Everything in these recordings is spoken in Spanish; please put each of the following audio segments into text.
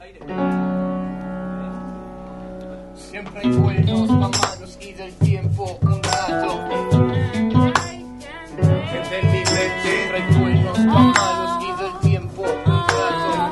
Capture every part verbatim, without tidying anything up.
Siempre hay buenos, malos y del tiempo un rato. Gente en mi mente. Siempre hay buenos, malos y del tiempo un rato.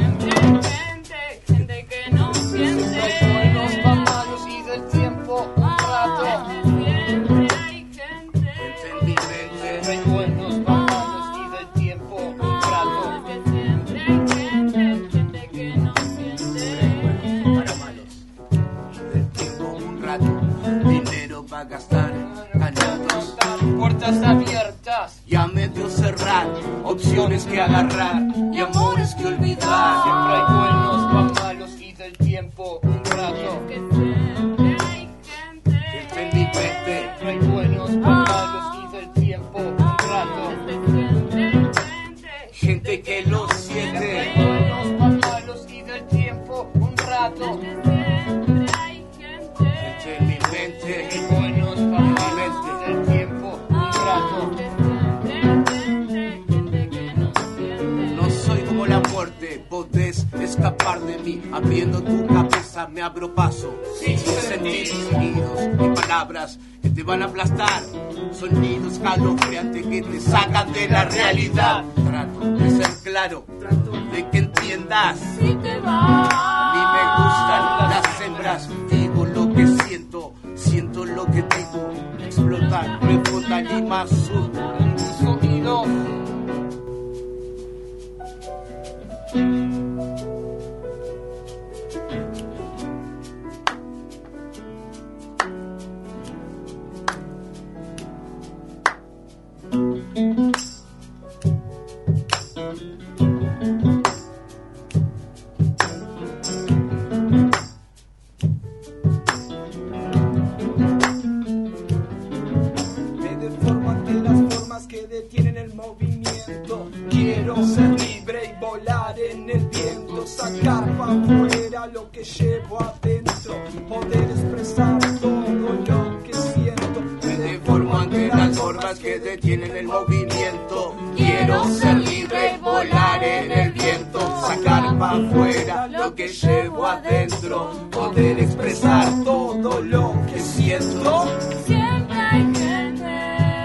Gente que no siente. Siempre hay buenos, malos y del tiempo un rato. Siempre hay gente. Gente en mi mente. Siempre hay buenos, malos y del tiempo un rato. Siempre hay gente, gente que no siente. Para malos y del tiempo un rato. Dinero para gastar, ganados, puertas abiertas y a medio cerrar, opciones que agarrar y amores que olvidar. Siempre hay buenos, pa' malos y del tiempo un rato. Que siempre hay gente. Gente en mi mente. Siempre hay buenos, pa' malos y del tiempo un rato. Siempre hay gente. Gente que lo siente. Siempre hay buenos, pa' malos y del tiempo un rato. Siempre hay gente. Gente en mi mente. Hay buenos, pa' malos y del tiempo un rato. No soy como la muerte, podés escapar de mí. Abriendo tu cabeza me abro paso. Sin sentir sonidos y palabras que te van a aplastar. Sonidos calofriantes que te sacan de la realidad. Trato de ser claro, trato de que entiendas. Si te vas. A mí me gustan las hembras, digo lo que siento, siento lo que digo. Explotar, rebotar y más sur, en tus oídos. Me deforman de las formas que detienen el movimiento. Quiero ser libre y volar en el viento, sacar para afuera lo que llevo adentro, poder expresar todo lo que siento. Me deformo ante las formas que detienen el movimiento. Quiero ser libre y volar en el viento, sacar para afuera lo que llevo adentro, poder expresar todo lo que siento. Siempre hay gente.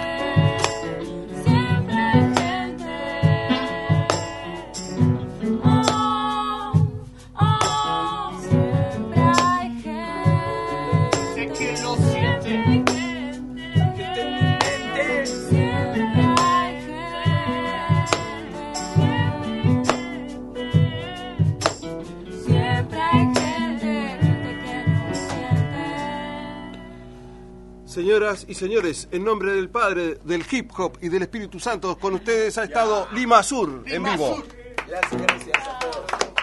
Siempre hay gente. Oh, oh, siempre hay gente. Sé que lo siente. Hay gente. Gente en mi mente. Siempre hay gente. Siempre hay gente. Gente que no siente. Señoras y señores, en nombre del Padre, del Hip Hop y del Espíritu Santo, con ustedes ha estado Lima Sur en Lima vivo. Sur. Gracias, gracias a todos.